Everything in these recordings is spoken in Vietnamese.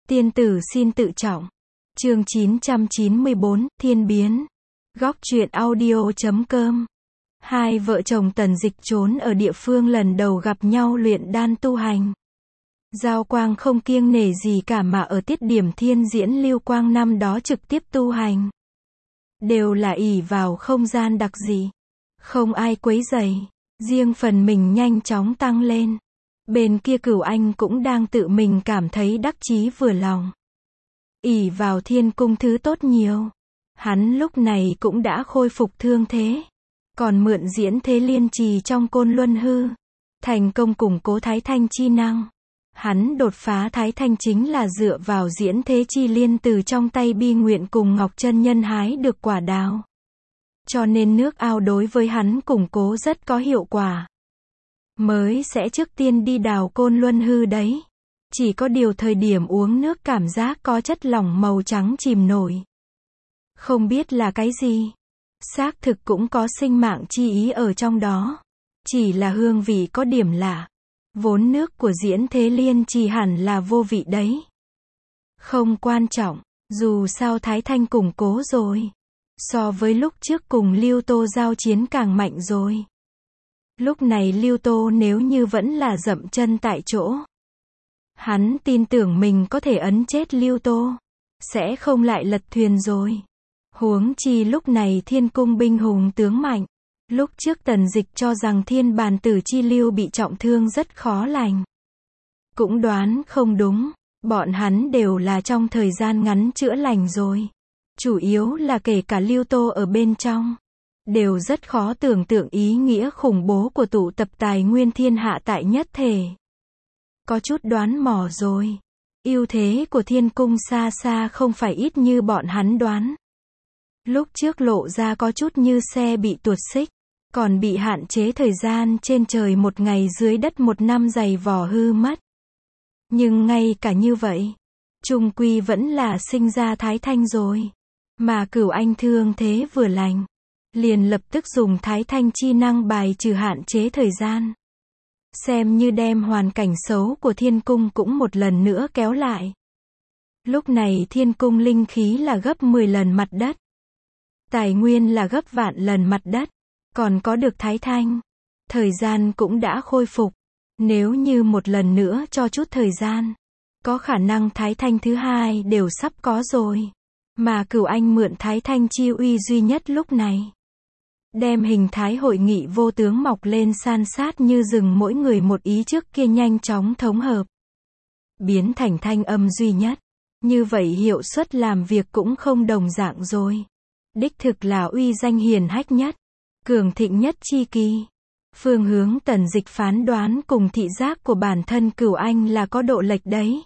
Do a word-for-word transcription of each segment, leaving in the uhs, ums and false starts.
Tiên tử xin tự trọng. Chương chín trăm chín mươi bốn, Thiên biến. Góc truyện audio chấm com. Hai vợ chồng Tần Dịch trốn ở địa phương lần đầu gặp nhau luyện đan tu hành. Giao Quang không kiêng nể gì cả mà ở tiết điểm thiên diễn Lưu Quang năm đó trực tiếp tu hành. Đều là ỷ vào không gian đặc dị. Không ai quấy rầy. Riêng phần mình nhanh chóng tăng lên. Bên kia Cửu Anh cũng đang tự mình cảm thấy đắc chí vừa lòng. Ỷ vào thiên cung thứ tốt nhiều. Hắn lúc này cũng đã khôi phục thương thế. Còn mượn diễn thế liên trì trong Côn Luân Hư. Thành công củng cố Thái Thanh chi năng. Hắn đột phá Thái Thanh chính là dựa vào diễn thế chi liên từ trong tay Bi Nguyện cùng Ngọc Chân Nhân hái được quả đào. Cho nên nước ao đối với hắn củng cố rất có hiệu quả. Mới sẽ trước tiên đi đào Côn Luân Hư đấy. Chỉ có điều thời điểm uống nước cảm giác có chất lỏng màu trắng chìm nổi. Không biết là cái gì. Xác thực cũng có sinh mạng chi ý ở trong đó. Chỉ là hương vị có điểm lạ. Vốn nước của diễn thế liên trì hẳn là vô vị đấy. Không quan trọng, dù sao Thái Thanh củng cố rồi. So với lúc trước cùng Lưu Tô giao chiến càng mạnh rồi. Lúc này Lưu Tô nếu như vẫn là dậm chân tại chỗ. Hắn tin tưởng mình có thể ấn chết Lưu Tô. Sẽ không lại lật thuyền rồi. Huống chi lúc này thiên cung binh hùng tướng mạnh. Lúc trước Tần Dịch cho rằng thiên bàn tử chi lưu bị trọng thương rất khó lành. Cũng đoán không đúng. Bọn hắn đều là trong thời gian ngắn chữa lành rồi. Chủ yếu là kể cả Lưu Tô ở bên trong. Đều rất khó tưởng tượng ý nghĩa khủng bố của tụ tập tài nguyên thiên hạ tại nhất thể. Có chút đoán mò rồi. Ưu thế của thiên cung xa xa không phải ít như bọn hắn đoán. Lúc trước lộ ra có chút như xe bị tuột xích. Còn bị hạn chế thời gian trên trời một ngày dưới đất một năm giày vò hư mất. Nhưng ngay cả như vậy. Chung quy vẫn là sinh ra Thái Thanh rồi. Mà Cửu Anh thương thế vừa lành. Liền lập tức dùng Thái Thanh chi năng bài trừ hạn chế thời gian. Xem như đem hoàn cảnh xấu của thiên cung cũng một lần nữa kéo lại. Lúc này thiên cung linh khí là gấp mười lần mặt đất. Tài nguyên là gấp vạn lần mặt đất. Còn có được Thái Thanh. Thời gian cũng đã khôi phục. Nếu như một lần nữa cho chút thời gian. Có khả năng Thái Thanh thứ hai đều sắp có rồi. Mà Cửu Anh mượn Thái Thanh chi uy duy nhất lúc này. Đem hình thái hội nghị vô tướng mọc lên san sát như rừng mỗi người một ý trước kia nhanh chóng thống hợp. Biến thành thanh âm duy nhất. Như vậy hiệu suất làm việc cũng không đồng dạng rồi. Đích thực là uy danh hiển hách nhất. Cường thịnh nhất chi kỳ. Phương hướng Tần Dịch phán đoán cùng thị giác của bản thân Cửu Anh là có độ lệch đấy.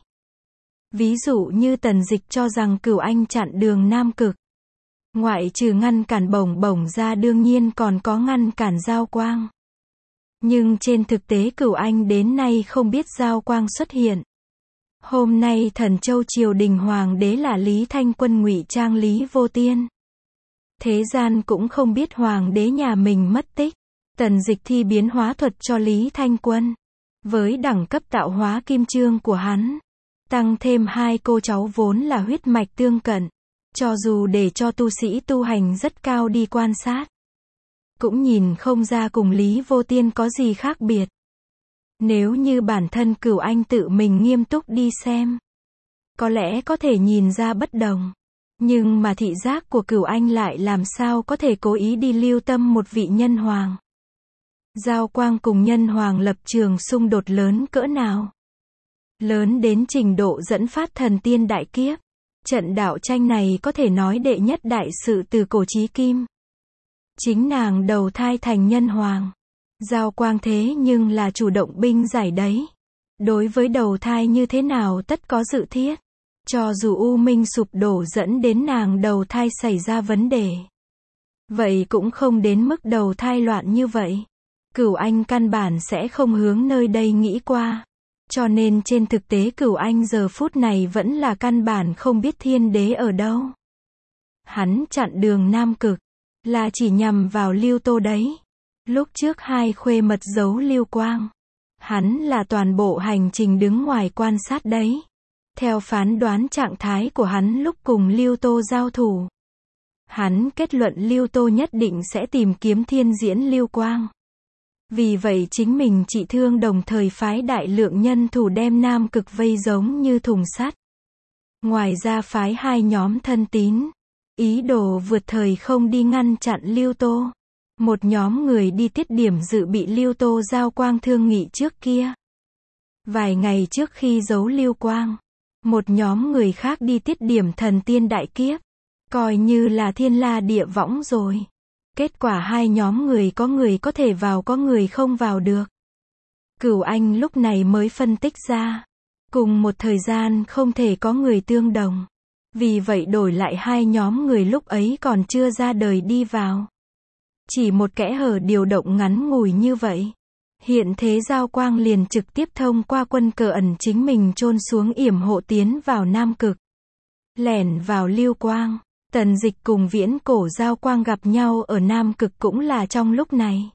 Ví dụ như Tần Dịch cho rằng Cửu Anh chặn đường Nam Cực. Ngoại trừ ngăn cản Bổng Bổng ra đương nhiên còn có ngăn cản Giao Quang. Nhưng trên thực tế Cửu Anh đến nay không biết Giao Quang xuất hiện. Hôm nay Thần Châu triều đình hoàng đế là Lý Thanh Quân ngụy trang Lý Vô Tiên. Thế gian cũng không biết hoàng đế nhà mình mất tích. Tần Dịch thi biến hóa thuật cho Lý Thanh Quân. Với đẳng cấp tạo hóa kim chương của hắn. Tăng thêm hai cô cháu vốn là huyết mạch tương cận. Cho dù để cho tu sĩ tu hành rất cao đi quan sát. Cũng nhìn không ra cùng Lý Vô Tiên có gì khác biệt. Nếu như bản thân Cửu Anh tự mình nghiêm túc đi xem. Có lẽ có thể nhìn ra bất đồng. Nhưng mà thị giác của Cửu Anh lại làm sao có thể cố ý đi lưu tâm một vị nhân hoàng. Giao Quang cùng nhân hoàng lập trường xung đột lớn cỡ nào. Lớn đến trình độ dẫn phát thần tiên đại kiếp. Trận đạo tranh này có thể nói đệ nhất đại sự từ cổ chí kim. Chính nàng đầu thai thành nhân hoàng. Giao Quang thế nhưng là chủ động binh giải đấy. Đối với đầu thai như thế nào tất có dự thiết. Cho dù U Minh sụp đổ dẫn đến nàng đầu thai xảy ra vấn đề. Vậy cũng không đến mức đầu thai loạn như vậy. Cửu Anh căn bản sẽ không hướng nơi đây nghĩ qua. Cho nên trên thực tế Cửu Anh giờ phút này vẫn là căn bản không biết thiên đế ở đâu. Hắn chặn đường Nam Cực. Là chỉ nhằm vào Lưu Tô đấy. Lúc trước hai khuê mật giấu Lưu Quang. Hắn là toàn bộ hành trình đứng ngoài quan sát đấy. Theo phán đoán trạng thái của hắn lúc cùng Lưu Tô giao thủ, hắn kết luận Lưu Tô nhất định sẽ tìm kiếm thiên diễn Lưu Quang. Vì vậy chính mình trị thương đồng thời phái đại lượng nhân thủ đem Nam Cực vây giống như thùng sắt. Ngoài ra phái hai nhóm thân tín, ý đồ vượt thời không đi ngăn chặn Lưu Tô. Một nhóm người đi tiết điểm dự bị Lưu Tô giao quang thương nghị trước kia. Vài ngày trước khi giấu Lưu Quang, một nhóm người khác đi tiết điểm thần tiên đại kiếp, coi như là thiên la địa võng rồi. Kết quả hai nhóm người có người có thể vào có người không vào được. Cửu Anh lúc này mới phân tích ra, cùng một thời gian không thể có người tương đồng. Vì vậy đổi lại hai nhóm người lúc ấy còn chưa ra đời đi vào. Chỉ một kẽ hở điều động ngắn ngủi như vậy. Hiện thế giao quang liền trực tiếp thông qua quân cờ ẩn chính mình chôn xuống yểm hộ tiến vào Nam Cực. Lẻn vào Lưu Quang, Tần Dịch cùng Viễn Cổ giao quang gặp nhau ở Nam Cực cũng là trong lúc này.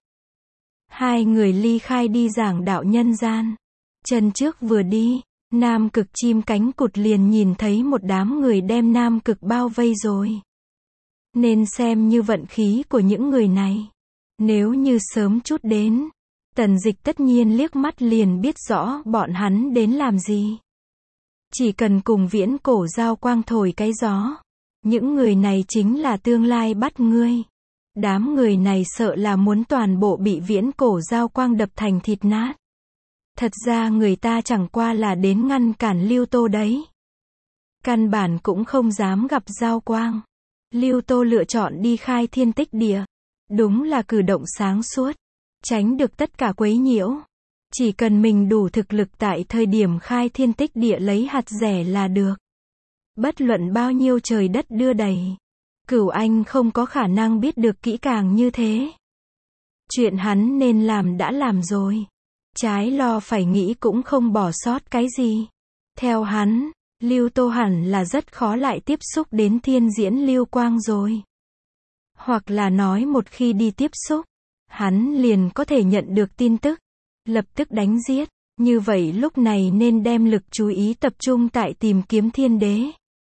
Hai người ly khai đi giảng đạo nhân gian. Chân trước vừa đi, Nam Cực chim cánh cụt liền nhìn thấy một đám người đem Nam Cực bao vây rồi. Nên xem như vận khí của những người này. Nếu như sớm chút đến, Tần Dịch tất nhiên liếc mắt liền biết rõ bọn hắn đến làm gì. Chỉ cần cùng Viễn Cổ giao quang thổi cái gió, những người này chính là tương lai bắt ngươi. Đám người này sợ là muốn toàn bộ bị Viễn Cổ giao quang đập thành thịt nát. Thật ra người ta chẳng qua là đến ngăn cản Lưu Tô đấy. Căn bản cũng không dám gặp giao quang. Lưu Tô lựa chọn đi khai thiên tích địa. Đúng là cử động sáng suốt. Tránh được tất cả quấy nhiễu. Chỉ cần mình đủ thực lực tại thời điểm khai thiên tích địa lấy hạt rẻ là được. Bất luận bao nhiêu trời đất đưa đẩy, Cửu Anh không có khả năng biết được kỹ càng như thế. Chuyện hắn nên làm đã làm rồi. Trái lo phải nghĩ cũng không bỏ sót cái gì. Theo hắn, Lưu Tô hẳn là rất khó lại tiếp xúc đến thiên diễn Lưu Quang rồi. Hoặc là nói một khi đi tiếp xúc, hắn liền có thể nhận được tin tức, lập tức đánh giết. Như vậy lúc này nên đem lực chú ý tập trung tại tìm kiếm thiên đế.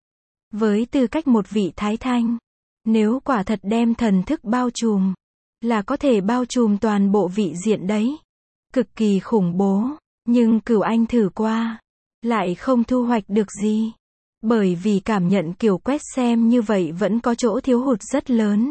Với tư cách một vị thái thanh, nếu quả thật đem thần thức bao trùm, là có thể bao trùm toàn bộ vị diện đấy. Cực kỳ khủng bố, nhưng Cửu Anh thử qua, lại không thu hoạch được gì. Bởi vì cảm nhận kiểu quét xem như vậy vẫn có chỗ thiếu hụt rất lớn.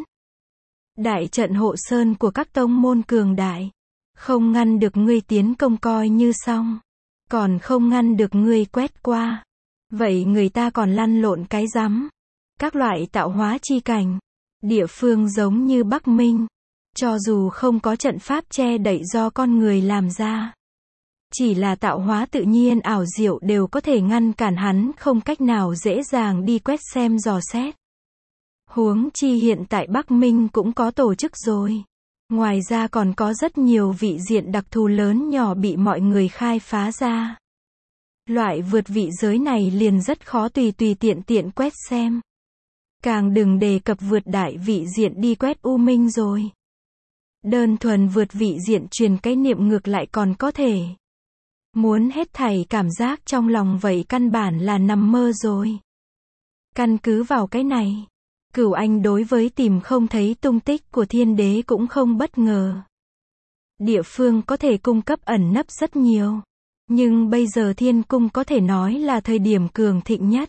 Đại trận hộ sơn của các tông môn cường đại, không ngăn được ngươi tiến công coi như xong, còn không ngăn được ngươi quét qua. Vậy người ta còn lăn lộn cái rắm. Các loại tạo hóa chi cảnh, địa phương giống như Bắc Minh, cho dù không có trận pháp che đậy do con người làm ra, chỉ là tạo hóa tự nhiên ảo diệu đều có thể ngăn cản hắn không cách nào dễ dàng đi quét xem dò xét. Huống chi hiện tại Bắc Minh cũng có tổ chức rồi. Ngoài ra còn có rất nhiều vị diện đặc thù lớn nhỏ bị mọi người khai phá ra. Loại vượt vị giới này liền rất khó tùy tùy tiện tiện quét xem. Càng đừng đề cập vượt đại vị diện đi quét U Minh rồi. Đơn thuần vượt vị diện truyền cái niệm ngược lại còn có thể. Muốn hết thảy cảm giác trong lòng vậy căn bản là nằm mơ rồi. Căn cứ vào cái này, Cửu Anh đối với tìm không thấy tung tích của thiên đế cũng không bất ngờ. Địa phương có thể cung cấp ẩn nấp rất nhiều. Nhưng bây giờ thiên cung có thể nói là thời điểm cường thịnh nhất.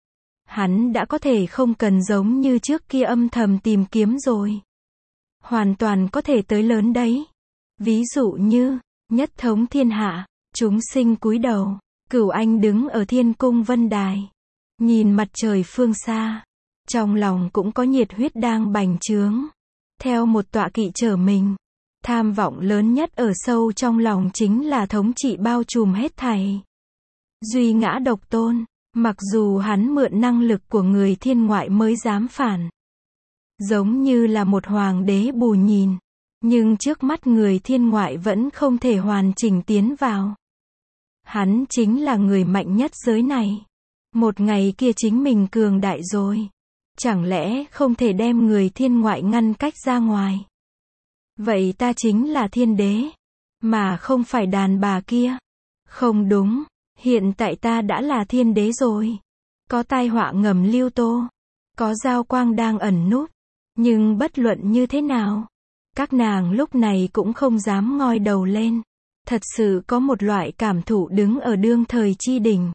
Hắn đã có thể không cần giống như trước kia âm thầm tìm kiếm rồi. Hoàn toàn có thể tới lớn đấy. Ví dụ như, nhất thống thiên hạ, chúng sinh cúi đầu, Cửu Anh đứng ở thiên cung vân đài. Nhìn mặt trời phương xa. Trong lòng cũng có nhiệt huyết đang bành trướng. Theo một tọa kỵ chở mình. Tham vọng lớn nhất ở sâu trong lòng chính là thống trị bao trùm hết thảy. Duy ngã độc tôn, mặc dù hắn mượn năng lực của người thiên ngoại mới dám phản. Giống như là một hoàng đế bù nhìn, nhưng trước mắt người thiên ngoại vẫn không thể hoàn chỉnh tiến vào. Hắn chính là người mạnh nhất giới này. Một ngày kia chính mình cường đại rồi. Chẳng lẽ không thể đem người thiên ngoại ngăn cách ra ngoài? Vậy ta chính là thiên đế, mà không phải đàn bà kia. Không đúng, Hiện tại ta đã là thiên đế rồi. Có tai họa ngầm lưu tô. Có Giao Quang đang ẩn núp. Nhưng bất luận như thế nào, các nàng lúc này cũng không dám ngoi đầu lên. Thật sự có một loại cảm thụ đứng ở đương thời chi đỉnh.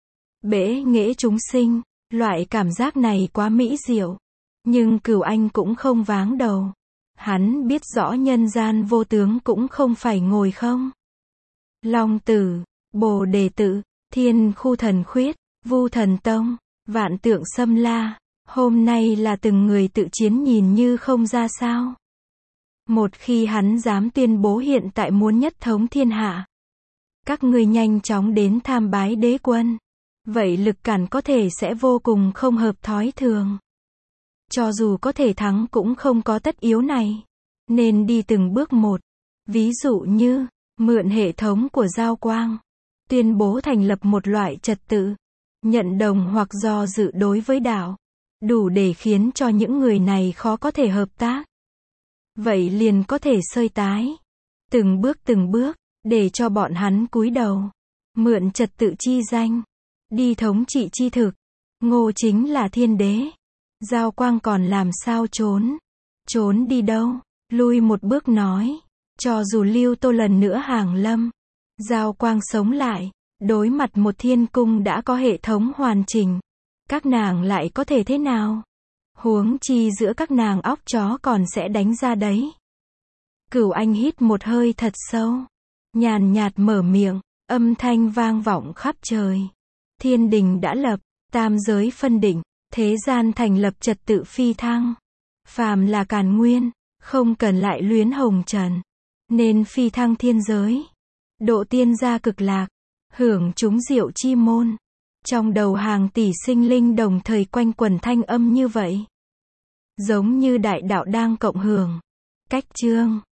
Bể nghệ chúng sinh, loại cảm giác này quá mỹ diệu. Nhưng Cửu Anh cũng không váng đầu. Hắn biết rõ nhân gian vô tướng cũng không phải ngồi không. Long Tử, Bồ Đề Tự, Thiên Khu Thần Khuyết, Vu Thần Tông, Vạn Tượng Xâm La, hôm nay là từng người tự chiến nhìn như không ra sao. Một khi hắn dám tuyên bố hiện tại muốn nhất thống thiên hạ, các ngươi nhanh chóng đến tham bái đế quân. Vậy lực cản có thể sẽ vô cùng không hợp thói thường. Cho dù có thể thắng cũng không có tất yếu này. Nên đi từng bước một. Ví dụ như, mượn hệ thống của Giao Quang. Tuyên bố thành lập một loại trật tự. Nhận đồng hoặc do dự đối với đạo. Đủ để khiến cho những người này khó có thể hợp tác. Vậy liền có thể sơi tái. Từng bước từng bước, để cho bọn hắn cúi đầu. Mượn trật tự chi danh. Đi thống trị chi thực. Ngô chính là thiên đế. Giao Quang còn làm sao trốn? Trốn đi đâu? Lui một bước nói. Cho dù Lưu Tô lần nữa hàng lâm. Giao Quang sống lại. Đối mặt một thiên cung đã có hệ thống hoàn chỉnh. Các nàng lại có thể thế nào? Huống chi giữa các nàng óc chó còn sẽ đánh ra đấy. Cửu Anh hít một hơi thật sâu. Nhàn nhạt mở miệng. Âm thanh vang vọng khắp trời. Thiên đình đã lập. Tam giới phân định. Thế gian thành lập trật tự phi thăng. Phàm là càn nguyên. Không cần lại luyến hồng trần. Nên phi thăng thiên giới. Độ tiên gia cực lạc. Hưởng chúng diệu chi môn. Trong đầu hàng tỷ sinh linh đồng thời quanh quẩn thanh âm như vậy. Giống như đại đạo đang cộng hưởng. Cách chương